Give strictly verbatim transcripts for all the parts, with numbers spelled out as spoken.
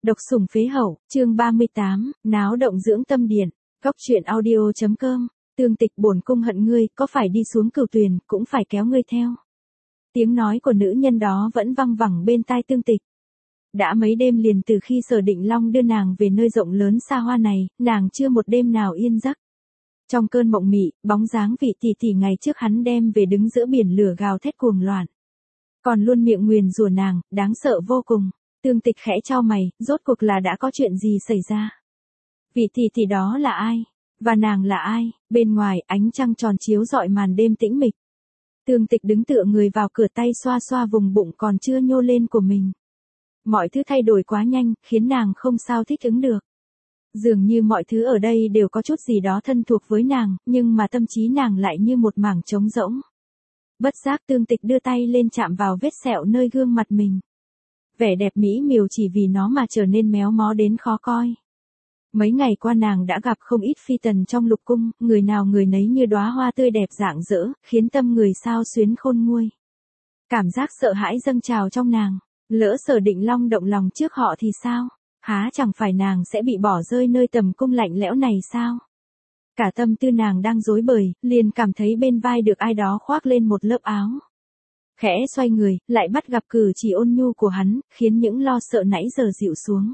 Độc sủng phế hậu, chương ba mươi tám, náo động dưỡng tâm điện, góc truyện audio.com, tương tịch bổn cung hận ngươi, có phải đi xuống cửu tuyền, cũng phải kéo ngươi theo. Tiếng nói của nữ nhân đó vẫn văng vẳng bên tai tương tịch. Đã mấy đêm liền từ khi Sở Định Long đưa nàng về nơi rộng lớn xa hoa này, nàng chưa một đêm nào yên giấc. Trong cơn mộng mị, bóng dáng vị tỷ tỷ ngày trước hắn đem về đứng giữa biển lửa gào thét cuồng loạn. Còn luôn miệng nguyền rủa nàng, đáng sợ vô cùng. Tương tịch khẽ chau mày, rốt cuộc là đã có chuyện gì xảy ra? Vị tỷ tỷ đó là ai? Và nàng là ai? Bên ngoài, ánh trăng tròn chiếu rọi màn đêm tĩnh mịch. Tương tịch đứng tựa người vào cửa, tay xoa xoa vùng bụng còn chưa nhô lên của mình. Mọi thứ thay đổi quá nhanh, khiến nàng không sao thích ứng được. Dường như mọi thứ ở đây đều có chút gì đó thân thuộc với nàng, nhưng mà tâm trí nàng lại như một mảng trống rỗng. Bất giác tương tịch đưa tay lên chạm vào vết sẹo nơi gương mặt mình. Vẻ đẹp mỹ miều chỉ vì nó mà trở nên méo mó đến khó coi. Mấy ngày qua nàng đã gặp không ít phi tần trong lục cung, người nào người nấy như đóa hoa tươi đẹp rạng rỡ, khiến tâm người sao xuyến khôn nguôi. Cảm giác sợ hãi dâng trào trong nàng, lỡ Sở Định Long động lòng trước họ thì sao? Há chẳng phải nàng sẽ bị bỏ rơi nơi tầm cung lạnh lẽo này sao? Cả tâm tư nàng đang rối bời, liền cảm thấy bên vai được ai đó khoác lên một lớp áo. Khẽ xoay người, lại bắt gặp cử chỉ ôn nhu của hắn, khiến những lo sợ nãy giờ dịu xuống.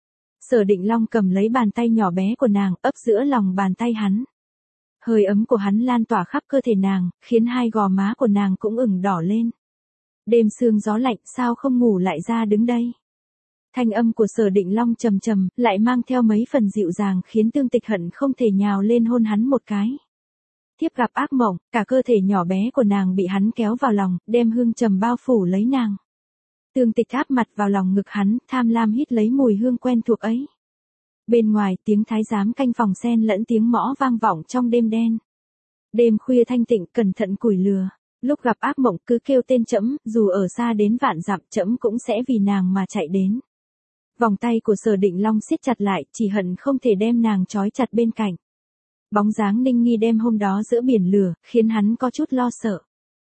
Sở Định Long cầm lấy bàn tay nhỏ bé của nàng, ấp giữa lòng bàn tay hắn. Hơi ấm của hắn lan tỏa khắp cơ thể nàng, khiến hai gò má của nàng cũng ửng đỏ lên. Đêm sương gió lạnh, sao không ngủ lại ra đứng đây? Thanh âm của Sở Định Long trầm trầm, lại mang theo mấy phần dịu dàng, khiến tương tịch hận không thể nhào lên hôn hắn một cái. Tiếp gặp ác mộng, cả cơ thể nhỏ bé của nàng bị hắn kéo vào lòng, đem hương trầm bao phủ lấy nàng. Tương tịch áp mặt vào lòng ngực hắn, tham lam hít lấy mùi hương quen thuộc ấy. Bên ngoài, tiếng thái giám canh phòng xen lẫn tiếng mõ vang vọng trong đêm đen. Đêm khuya thanh tịnh, cẩn thận củi lừa. Lúc gặp ác mộng cứ kêu tên trẫm, dù ở xa đến vạn dặm trẫm cũng sẽ vì nàng mà chạy đến. Vòng tay của Sở Định Long siết chặt lại, chỉ hận không thể đem nàng trói chặt bên cạnh. Bóng dáng Ninh Nghi đêm hôm đó giữa biển lửa, khiến hắn có chút lo sợ.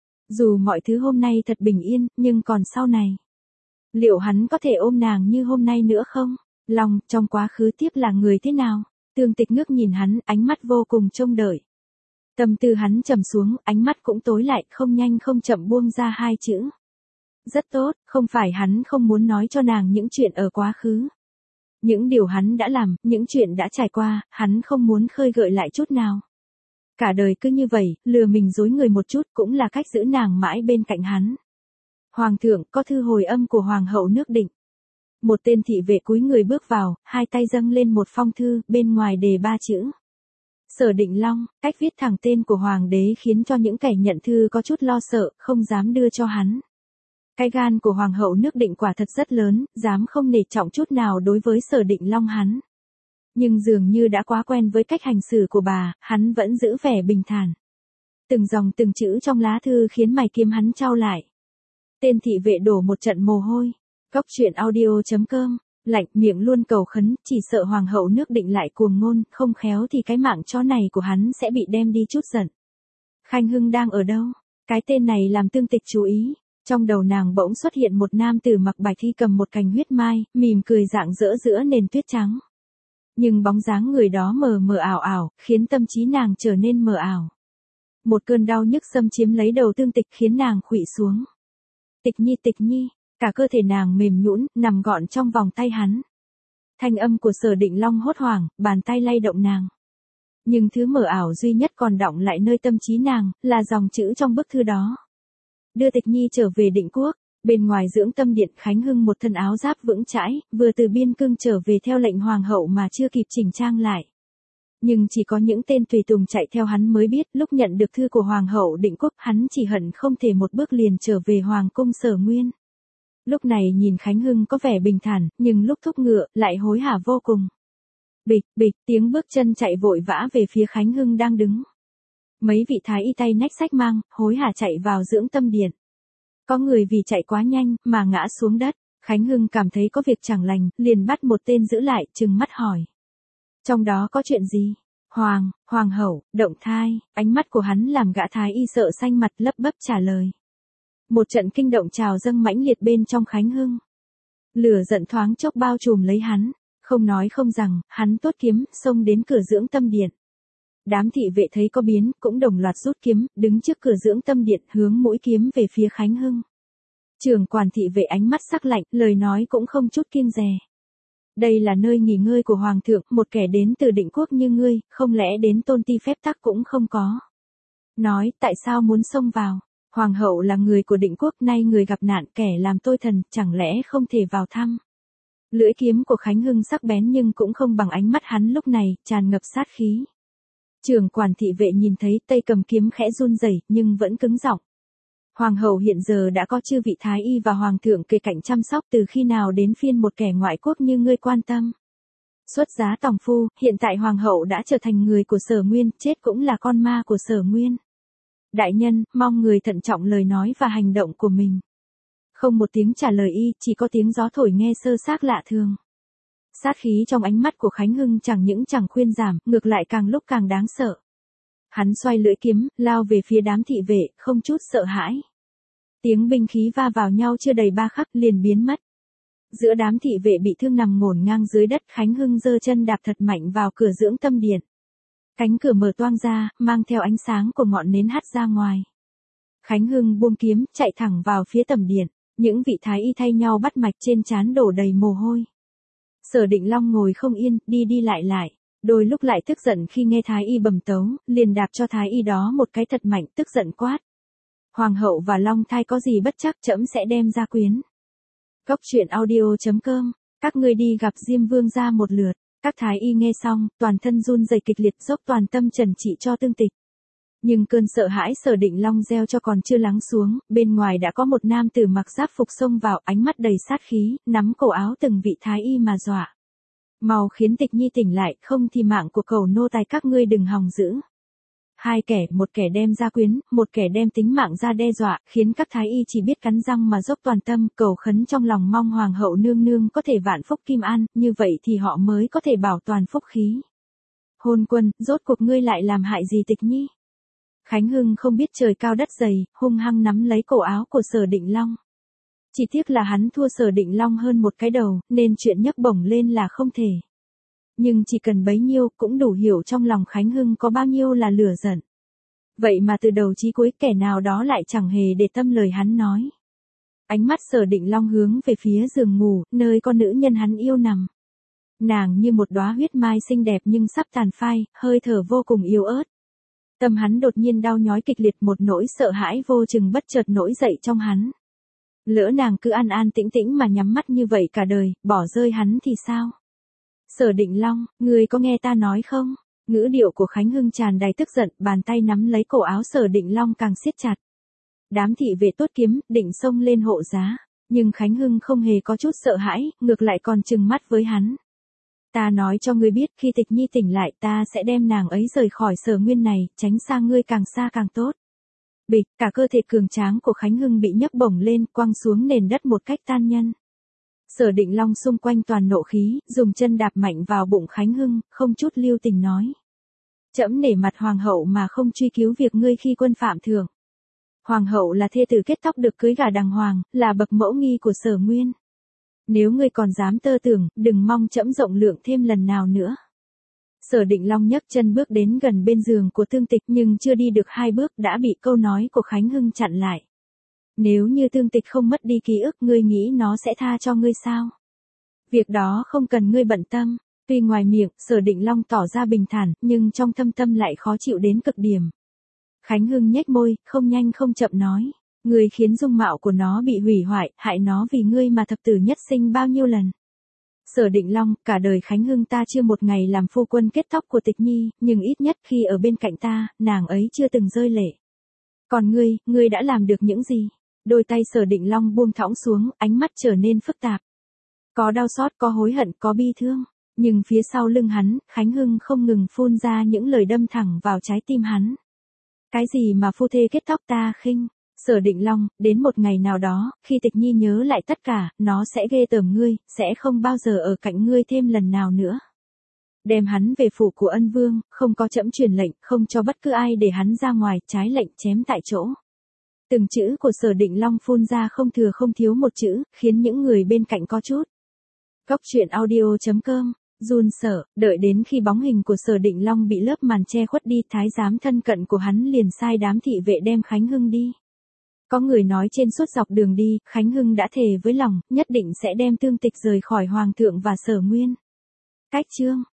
Dù mọi thứ hôm nay thật bình yên, nhưng còn sau này. Liệu hắn có thể ôm nàng như hôm nay nữa không? Long, trong quá khứ tiếp là người thế nào? Tương tịch ngước nhìn hắn, ánh mắt vô cùng trông đợi. Tâm tư hắn trầm xuống, ánh mắt cũng tối lại, không nhanh không chậm buông ra hai chữ. Rất tốt, không phải hắn không muốn nói cho nàng những chuyện ở quá khứ. Những điều hắn đã làm, những chuyện đã trải qua, hắn không muốn khơi gợi lại chút nào. Cả đời cứ như vậy, lừa mình dối người một chút cũng là cách giữ nàng mãi bên cạnh hắn. Hoàng thượng, có thư hồi âm của Hoàng hậu nước Định. Một tên thị vệ cúi người bước vào, hai tay dâng lên một phong thư, bên ngoài đề ba chữ. Sở Định Long, cách viết thẳng tên của Hoàng đế khiến cho những kẻ nhận thư có chút lo sợ, không dám đưa cho hắn. Cái gan của Hoàng hậu nước Định quả thật rất lớn, dám không nể trọng chút nào đối với Sở Định Long hắn. Nhưng dường như đã quá quen với cách hành xử của bà, hắn vẫn giữ vẻ bình thản. Từng dòng từng chữ trong lá thư khiến mày kiếm hắn chau lại. Tên thị vệ đổ một trận mồ hôi. Góc truyện audio.com, lạnh miệng luôn cầu khấn, chỉ sợ Hoàng hậu nước Định lại cuồng ngôn, không khéo thì cái mạng chó này của hắn sẽ bị đem đi chút giận. Khanh Hưng đang ở đâu? Cái tên này làm tương tịch chú ý. Trong đầu nàng bỗng xuất hiện một nam tử mặc bạch y cầm một cành huyết mai, mỉm cười rạng rỡ giữa nền tuyết trắng. Nhưng bóng dáng người đó mờ mờ ảo ảo, khiến tâm trí nàng trở nên mờ ảo. Một cơn đau nhức xâm chiếm lấy đầu tương tịch khiến nàng khuỵu xuống. Tịch nhi tịch nhi, cả cơ thể nàng mềm nhũn, nằm gọn trong vòng tay hắn. Thanh âm của Sở Định Long hốt hoảng, bàn tay lay động nàng. Nhưng thứ mờ ảo duy nhất còn đọng lại nơi tâm trí nàng, là dòng chữ trong bức thư đó. Đưa tịch nhi trở về Định Quốc, bên ngoài dưỡng tâm điện Khánh Hưng một thân áo giáp vững chãi, vừa từ biên cương trở về theo lệnh Hoàng hậu mà chưa kịp chỉnh trang lại. Nhưng chỉ có những tên tùy tùng chạy theo hắn mới biết, lúc nhận được thư của Hoàng hậu Định Quốc, hắn chỉ hận không thể một bước liền trở về Hoàng cung Sở Nguyên. Lúc này nhìn Khánh Hưng có vẻ bình thản, nhưng lúc thúc ngựa, lại hối hả vô cùng. Bịch, bịch, tiếng bước chân chạy vội vã về phía Khánh Hưng đang đứng. Mấy vị thái y tay nách xách mang, hối hả chạy vào dưỡng tâm điện. Có người vì chạy quá nhanh, mà ngã xuống đất. Khánh Hưng cảm thấy có việc chẳng lành, liền bắt một tên giữ lại, trừng mắt hỏi. Trong đó có chuyện gì? Hoàng, Hoàng hậu, động thai, ánh mắt của hắn làm gã thái y sợ xanh mặt lấp bấp trả lời. Một trận kinh động trào dâng mãnh liệt bên trong Khánh Hưng. Lửa giận thoáng chốc bao trùm lấy hắn, không nói không rằng, hắn tuốt kiếm, xông đến cửa dưỡng tâm điện. Đám thị vệ thấy có biến, cũng đồng loạt rút kiếm, đứng trước cửa dưỡng tâm điện, hướng mũi kiếm về phía Khánh Hưng. Trưởng quản thị vệ ánh mắt sắc lạnh, lời nói cũng không chút kiêng dè. Đây là nơi nghỉ ngơi của Hoàng thượng, một kẻ đến từ định quốc như ngươi, không lẽ đến tôn ti phép tắc cũng không có. Nói, tại sao muốn xông vào? Hoàng hậu là người của định quốc, nay người gặp nạn, kẻ làm tôi thần, chẳng lẽ không thể vào thăm? Lưỡi kiếm của Khánh Hưng sắc bén nhưng cũng không bằng ánh mắt hắn lúc này, tràn ngập sát khí. Trưởng quản thị vệ nhìn thấy tay cầm kiếm khẽ run rẩy, nhưng vẫn cứng giọng. Hoàng hậu hiện giờ đã có chư vị thái y và hoàng thượng kề cạnh chăm sóc, từ khi nào đến phiên một kẻ ngoại quốc như ngươi quan tâm. Xuất giá tòng phu, hiện tại hoàng hậu đã trở thành người của Sở Nguyên, chết cũng là con ma của Sở Nguyên. Đại nhân, mong người thận trọng lời nói và hành động của mình. Không một tiếng trả lời y, chỉ có tiếng gió thổi nghe sơ xác lạ thường. Sát khí trong ánh mắt của Khánh Hưng chẳng những chẳng khuyên giảm, ngược lại càng lúc càng đáng sợ. Hắn xoay lưỡi kiếm, lao về phía đám thị vệ, không chút sợ hãi. Tiếng binh khí va vào nhau chưa đầy ba khắc liền biến mất. Giữa đám thị vệ bị thương nằm ngổn ngang dưới đất, Khánh Hưng giơ chân đạp thật mạnh vào cửa dưỡng tâm điện. Cánh cửa mở toang ra, mang theo ánh sáng của ngọn nến hắt ra ngoài. Khánh Hưng buông kiếm, chạy thẳng vào phía tầm điện. Những vị thái y thay nhau bắt mạch, trên trán đổ đầy mồ hôi. Sở Định Long ngồi không yên, đi đi lại lại. Đôi lúc lại tức giận khi nghe thái y bẩm tấu, liền đạp cho thái y đó một cái thật mạnh, tức giận quát. Hoàng hậu và Long thai có gì bất chắc, trẫm sẽ đem ra quyến. Cốc truyện audio chấm com, các ngươi đi gặp Diêm Vương gia một lượt. Các thái y nghe xong, toàn thân run rẩy kịch liệt, dốc toàn tâm trần trị cho Tương Tịch. Nhưng cơn sợ hãi Sở Định Long gieo cho còn chưa lắng xuống, bên ngoài đã có một nam tử mặc giáp phục xông vào, ánh mắt đầy sát khí, nắm cổ áo từng vị thái y mà dọa. Mau khiến Tịch Nhi tỉnh lại, không thì mạng của cầu nô tài các ngươi đừng hòng giữ. Hai kẻ, một kẻ đem ra quyến, một kẻ đem tính mạng ra đe dọa, khiến các thái y chỉ biết cắn răng mà dốc toàn tâm, cầu khấn trong lòng mong hoàng hậu nương nương có thể vạn phúc kim an, như vậy thì họ mới có thể bảo toàn phúc khí. Hôn quân, rốt cuộc ngươi lại làm hại gì Tịch Nhi? Khánh Hưng không biết trời cao đất dày, hung hăng nắm lấy cổ áo của Sở Định Long. Chỉ tiếc là hắn thua Sở Định Long hơn một cái đầu, nên chuyện nhấc bổng lên là không thể. Nhưng chỉ cần bấy nhiêu cũng đủ hiểu trong lòng Khánh Hưng có bao nhiêu là lửa giận. Vậy mà từ đầu chí cuối kẻ nào đó lại chẳng hề để tâm lời hắn nói. Ánh mắt Sở Định Long hướng về phía giường ngủ, nơi con nữ nhân hắn yêu nằm. Nàng như một đóa huyết mai xinh đẹp nhưng sắp tàn phai, hơi thở vô cùng yếu ớt. Tâm hắn đột nhiên đau nhói kịch liệt, một nỗi sợ hãi vô chừng bất chợt nổi dậy trong hắn. Lỡ nàng cứ an an tĩnh tĩnh mà nhắm mắt như vậy cả đời, bỏ rơi hắn thì sao? Sở Định Long, ngươi có nghe ta nói không? Ngữ điệu của Khánh Hưng tràn đầy tức giận, bàn tay nắm lấy cổ áo Sở Định Long càng siết chặt. Đám thị vệ tuốt kiếm, định xông lên hộ giá, nhưng Khánh Hưng không hề có chút sợ hãi, ngược lại còn trừng mắt với hắn. Ta nói cho ngươi biết, khi Tịch Nhi tỉnh lại, ta sẽ đem nàng ấy rời khỏi Sở Nguyên này, tránh xa ngươi càng xa càng tốt. Bịch, cả cơ thể cường tráng của Khánh Hưng bị nhấc bổng lên, quăng xuống nền đất một cách tan nhân. Sở Định Long xung quanh toàn nộ khí, dùng chân đạp mạnh vào bụng Khánh Hưng, không chút lưu tình nói. Trẫm nể mặt hoàng hậu mà không truy cứu việc ngươi khi quân phạm thượng. Hoàng hậu là thê tử kết tóc được cưới gả đàng hoàng, là bậc mẫu nghi của Sở Nguyên. Nếu ngươi còn dám tơ tưởng, đừng mong trẫm rộng lượng thêm lần nào nữa. Sở Định Long nhấc chân bước đến gần bên giường của Tương Tịch, nhưng chưa đi được hai bước đã bị câu nói của Khánh Hưng chặn lại. Nếu như Tương Tịch không mất đi ký ức, ngươi nghĩ nó sẽ tha cho ngươi sao? Việc đó không cần ngươi bận tâm. Tuy ngoài miệng, Sở Định Long tỏ ra bình thản, nhưng trong thâm tâm lại khó chịu đến cực điểm. Khánh Hưng nhếch môi, không nhanh không chậm nói. Ngươi khiến dung mạo của nó bị hủy hoại, hại nó vì ngươi mà thập tử nhất sinh bao nhiêu lần. Sở Định Long, cả đời Khánh Hưng ta chưa một ngày làm phu quân kết tóc của Tịch Nhi, nhưng ít nhất khi ở bên cạnh ta, nàng ấy chưa từng rơi lệ. Còn ngươi, ngươi đã làm được những gì? Đôi tay Sở Định Long buông thõng xuống, ánh mắt trở nên phức tạp. Có đau xót, có hối hận, có bi thương. Nhưng phía sau lưng hắn, Khánh Hưng không ngừng phun ra những lời đâm thẳng vào trái tim hắn. Cái gì mà phu thê kết tóc ta khinh? Sở Định Long, đến một ngày nào đó, khi Tịch Nhi nhớ lại tất cả, nó sẽ ghê tởm ngươi, sẽ không bao giờ ở cạnh ngươi thêm lần nào nữa. Đem hắn về phủ của Ân Vương, không có trẫm truyền lệnh, không cho bất cứ ai để hắn ra ngoài, trái lệnh chém tại chỗ. Từng chữ của Sở Định Long phun ra không thừa không thiếu một chữ, khiến những người bên cạnh có chút. Cốc truyện audio chấm com, run sợ, đợi đến khi bóng hình của Sở Định Long bị lớp màn che khuất đi, thái giám thân cận của hắn liền sai đám thị vệ đem Khánh Hưng đi. Có người nói trên suốt dọc đường đi, Khánh Hưng đã thề với lòng, nhất định sẽ đem Tương Tịch rời khỏi Hoàng thượng và Sở Nguyên. Cách chương